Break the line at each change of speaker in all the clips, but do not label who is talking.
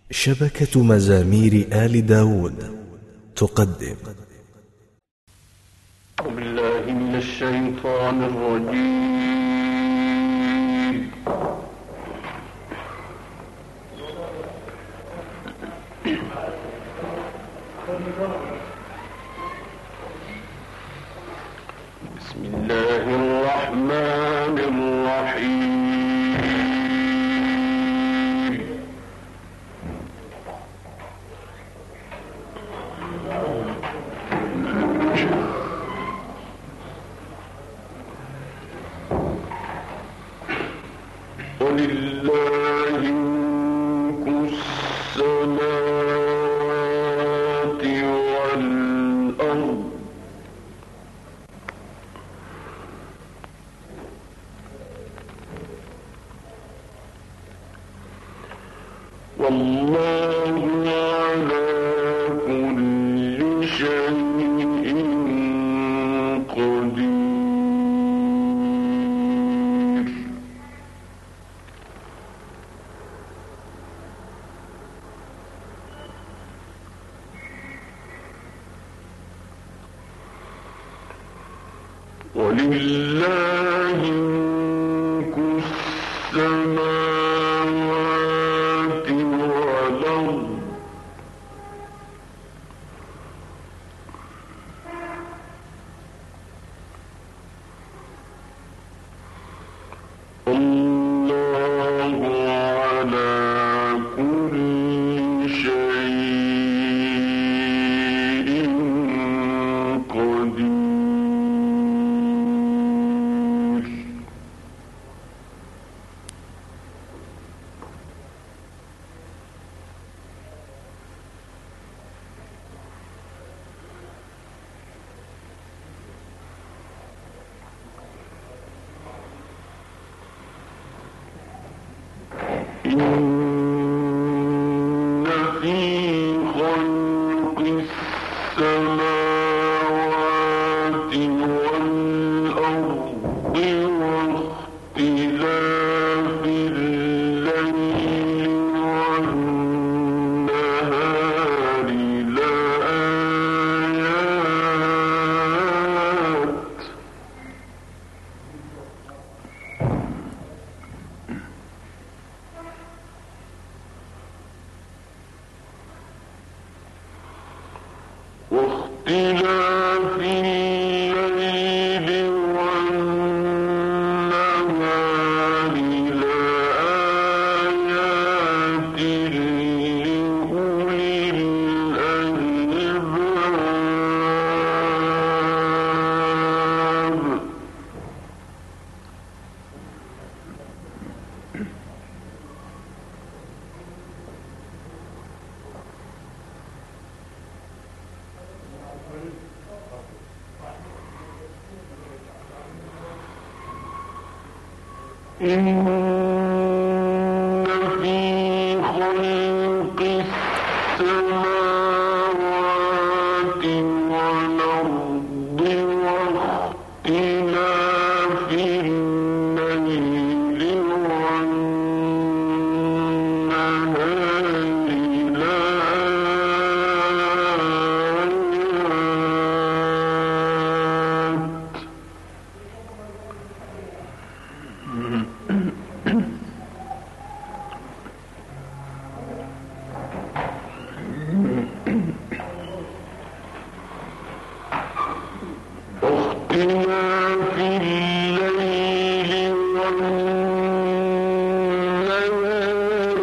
شبكة مزامير آل داود تقدم.
أعوذ بالله من الشيطان الرجيم. بسم الله الرحمن الرحيم. ولله ملك السماوات والأرض والله على كل شيء قدير. ولله ملك السماوات والأرض والله على كل شيء قدير. إن في خلق السماوات والأرض واختلاف الليل والنهار لآيات واختلاف الليل والنهار لآيات لأولي الألباب. إن في خلق السماوات والأرض واختلاف الليل والنهار لآيات واختلاف الليل والنهار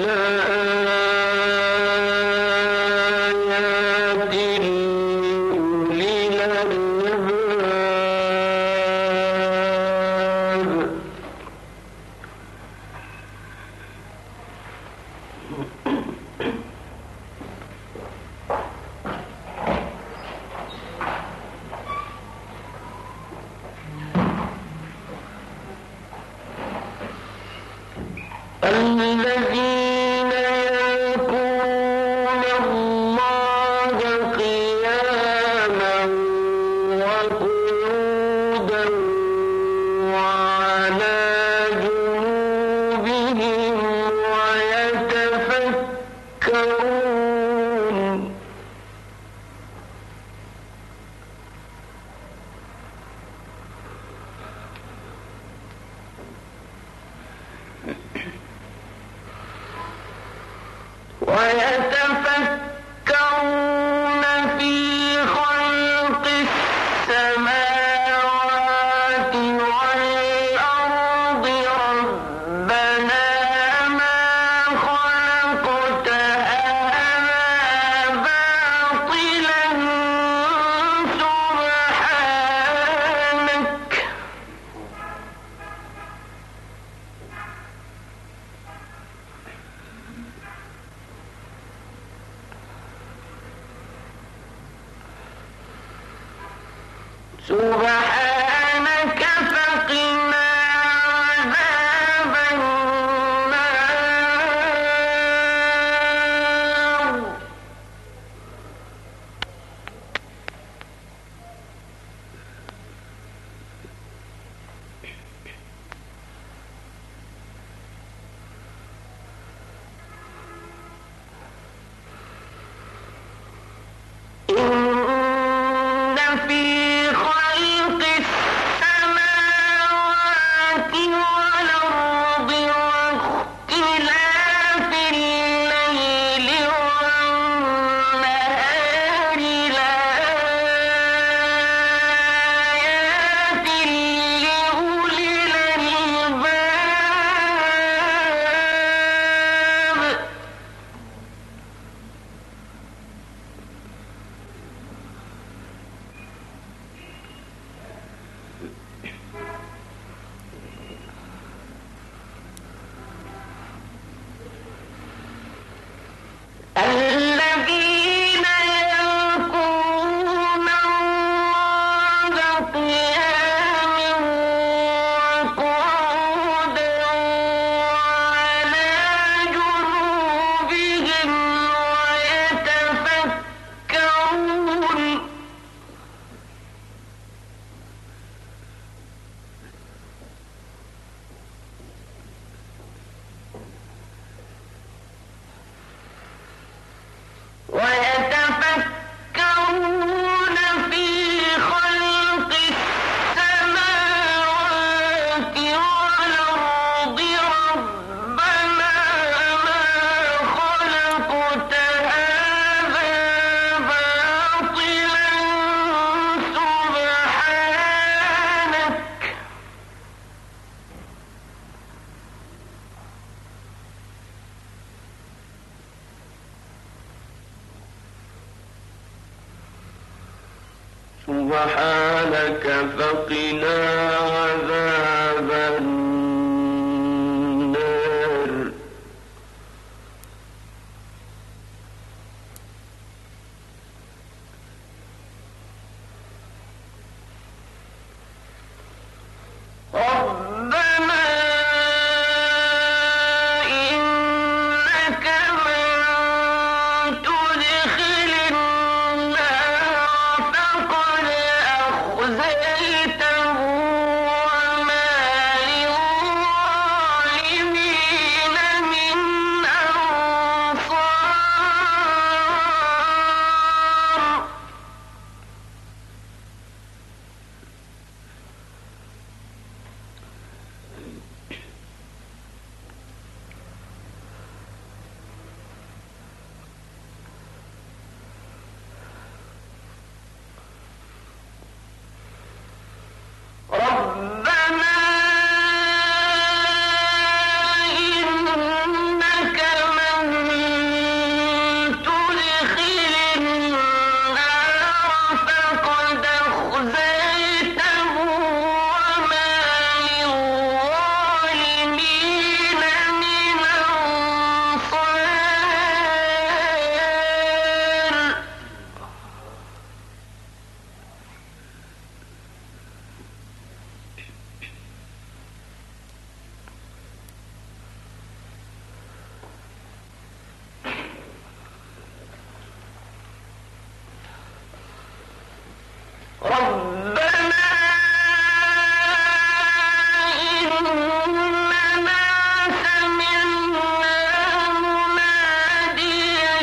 لآيات لأولي الألباب. الذين يذكرون الله قياما وقعودا وعلى جنوبهم ويتفكرون يتفكرون ويتفكرون في خلق السماوات والأرض ربنا ما خلقت هذا باطلا سبحانك فقنا عذاب النار إن في خلق السماوات والأرض واختلاف الليل والنهار لآيات لأولي الألباب الذين يذكرون الله قياما وقعودا وعلى جنوبهم ويتفكرون في خلق السماوات والأرض ربنا ما خلقت هذا باطلا سبحانك فقنا عذاب النار ربنا إنك من تدخل النار فقد أخزيته وما للظالمين من أنصار ربنا إنك من تدخل النار فقد أخزيته وما للظالمين من أنصار ربنا إننا سمعنا مناديا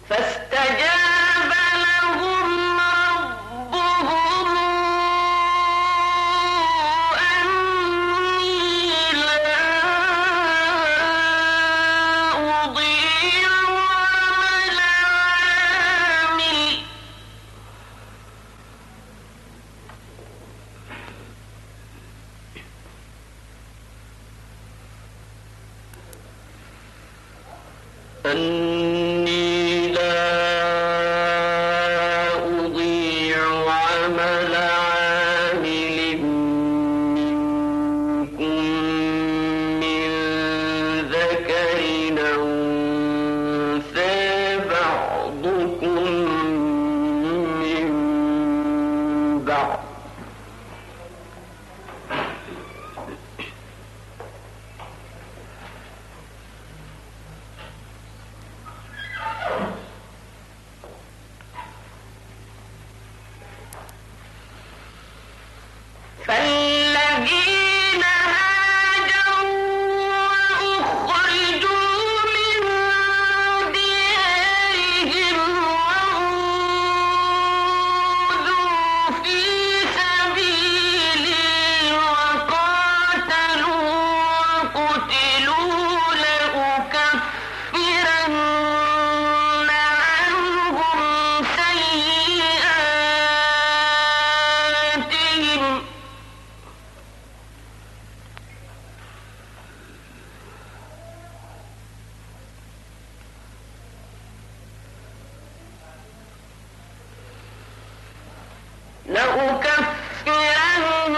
فاستجاب لهم ربهم أني لا أضيع عمل عامل أني لا أضيع عمل عامل منكم من ذكر أو أنثى بعضكم من بعض فالذين هاجروا وأخرجوا من ديارهم وأوذوا في سبيلي وقاتلوا وقتلوا لأكفرن عنهم سيئاتهم لأكفرن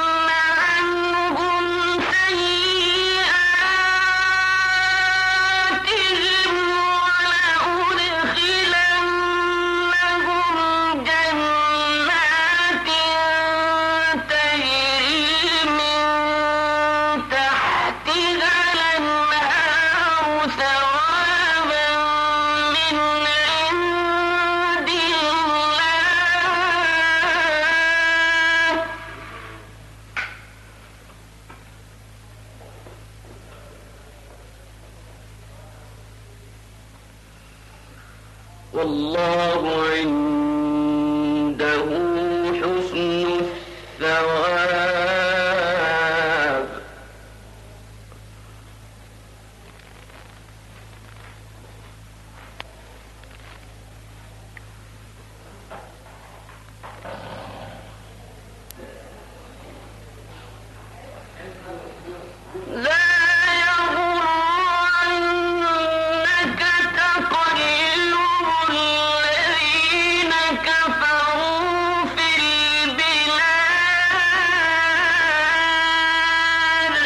عنهم سيئاتهم ولأدخلنهم جنات تجري من تحتها الأنهار ثوابا من عند الله والله عنده حسن الثواب لا يغرنك تقلب الذين كفروا في البلاد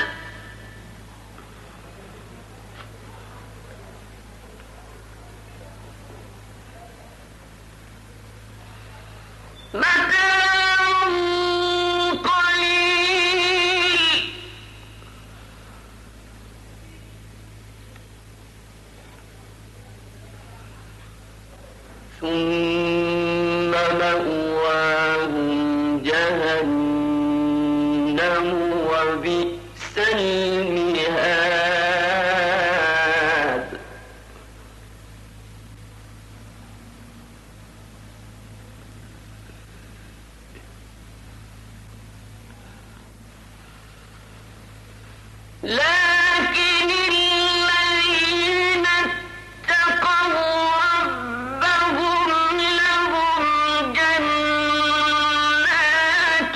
متاع قليل ثم مأواهم جهنم وبئس المهاد لكن الذين اتقوا ربهم لهم جنات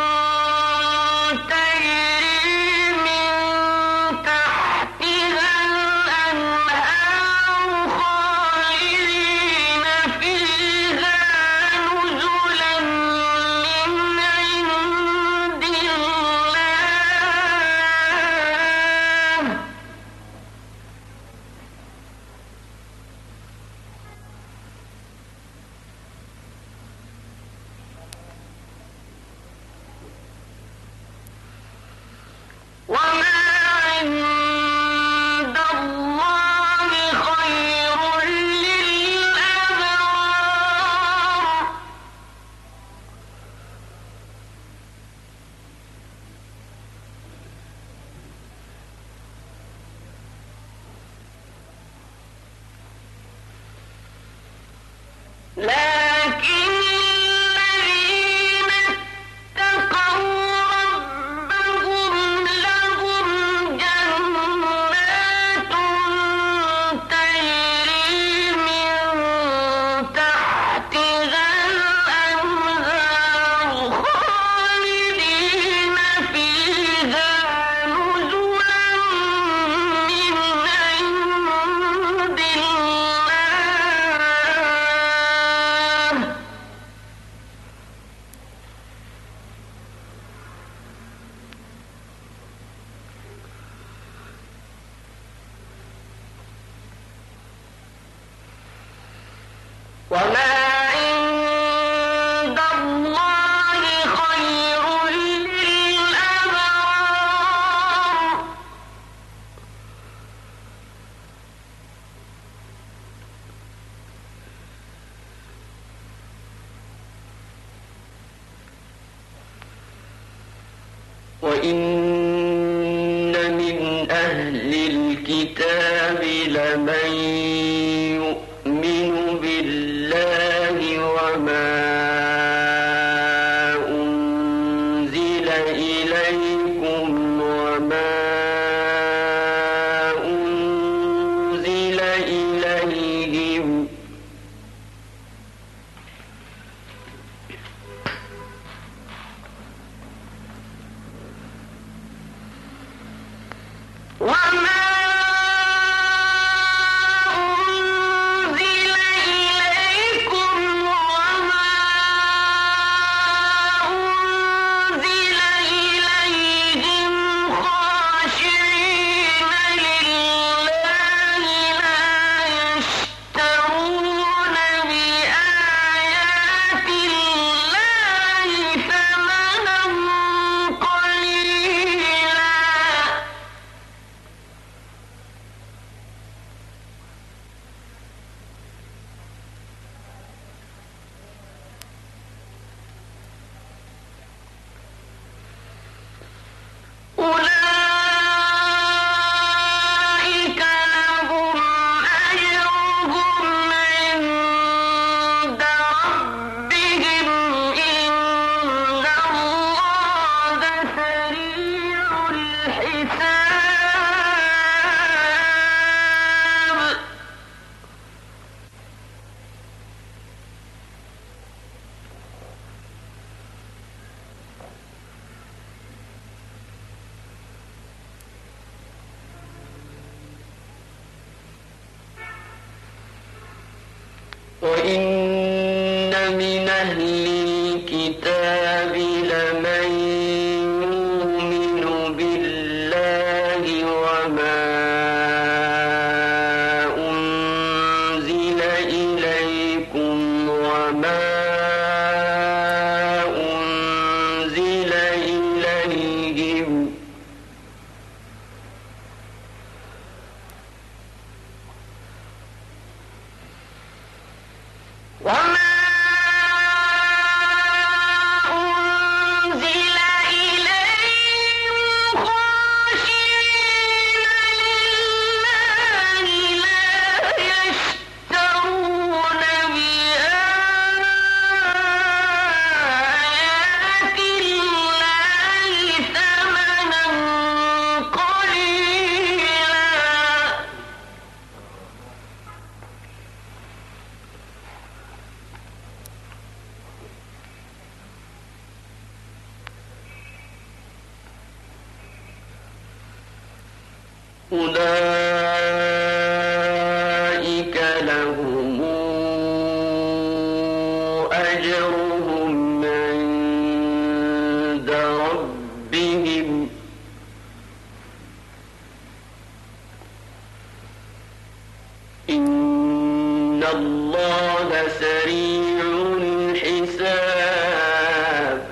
تجري من تحتها الأنهار خالدين فيها نزلا من عند الله وإن من أهل الكتاب لمن يؤمن بالله وما أنزل إليكم وما أنزل إليهم وإن من أهل الكتاب لمن يؤمن بالله وما أنزل إليكم وما أنزل إليهم أولئك لهم أجرهم عند ربهم إن الله سريع الحساب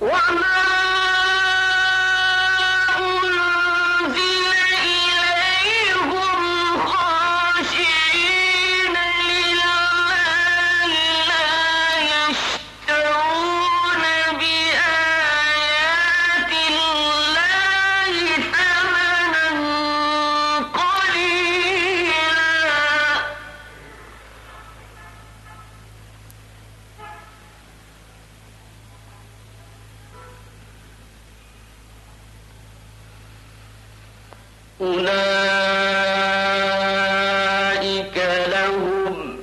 أولئك لهم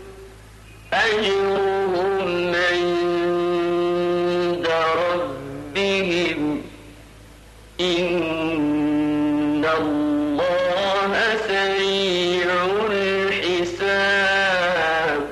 أجرهم عند ربهم إن الله سريع الحساب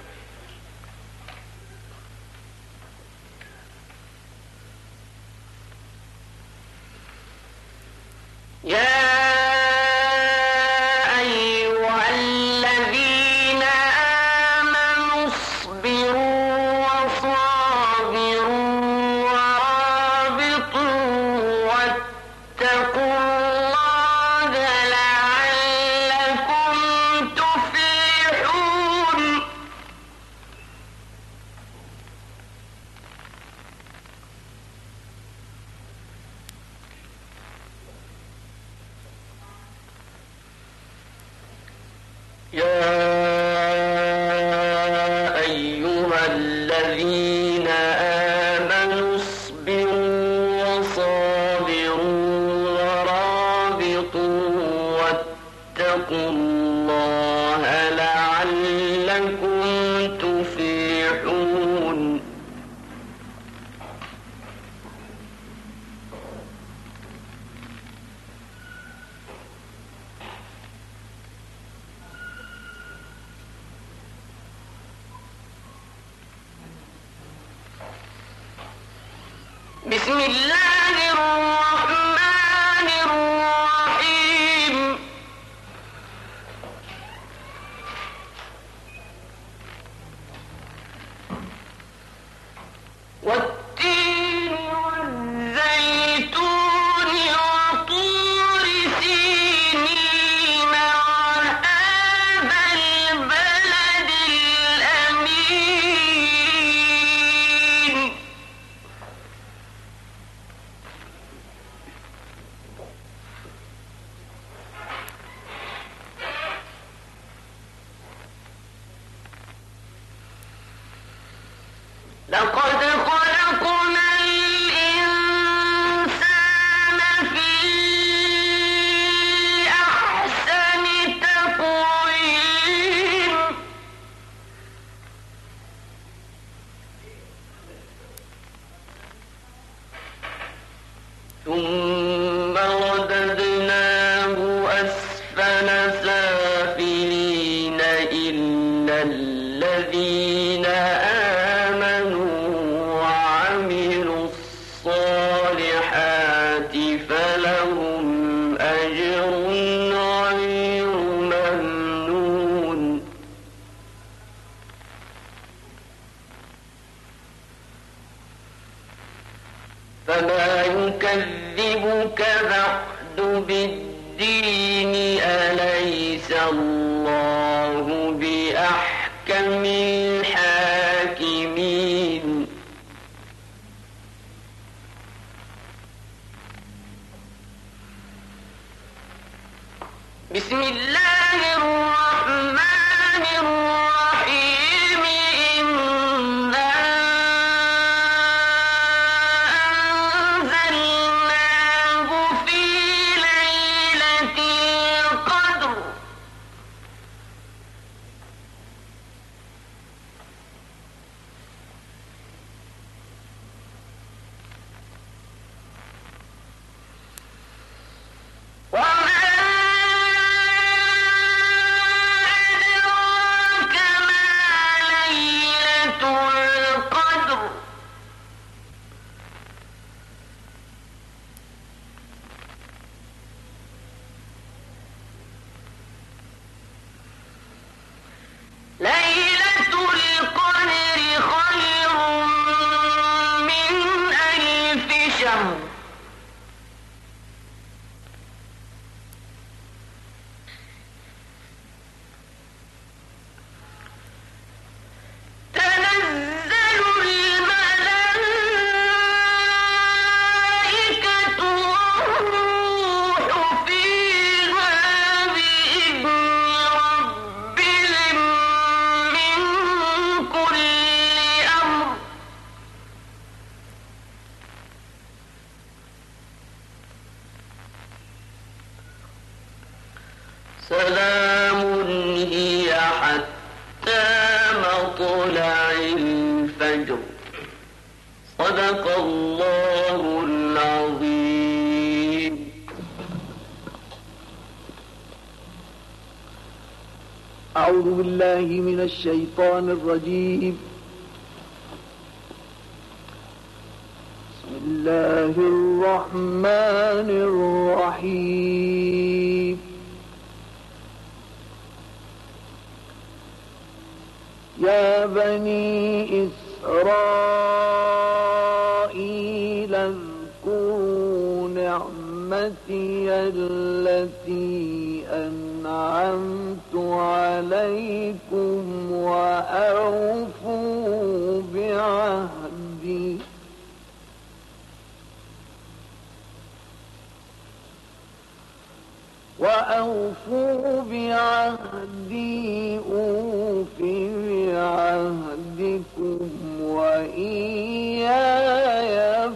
واتقوا الله لعلكم تفلحون بسم الله الرحمن الرحيم والتين والزيتون وطور سينين وهذا البلد الأمين لقد خلقنا الإنسان في أحسن تقويم ثم رددناه أسفل سافلين إلا الذين آمنوا وعملوا الصالحات فلهم أجر غير ممنون فما يكذبك بعد بالدين أليس الله بأحكم الحاكمين بسم الله الرحمن الرحيم إنا أنزلناه في ليلة القدر وما أدراك ما ليلة القدر ليلة القدر خير من ألف حتى مطلع الفجر. صدق الله العظيم.
أعوذ بالله من الشيطان الرجيم. بسم الله الرحمن الرحيم. يا بني إسرائيل اذكروا نعمتي التي أنعمت عليكم وأوفوا بعهدي أوف بعهدكم وإياي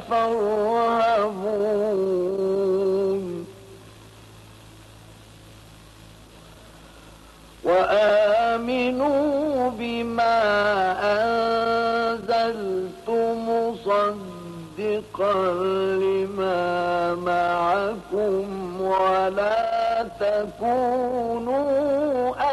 فارهبون. وآمنوا بما أنزلت مصدقا لما معكم ولا تكونوا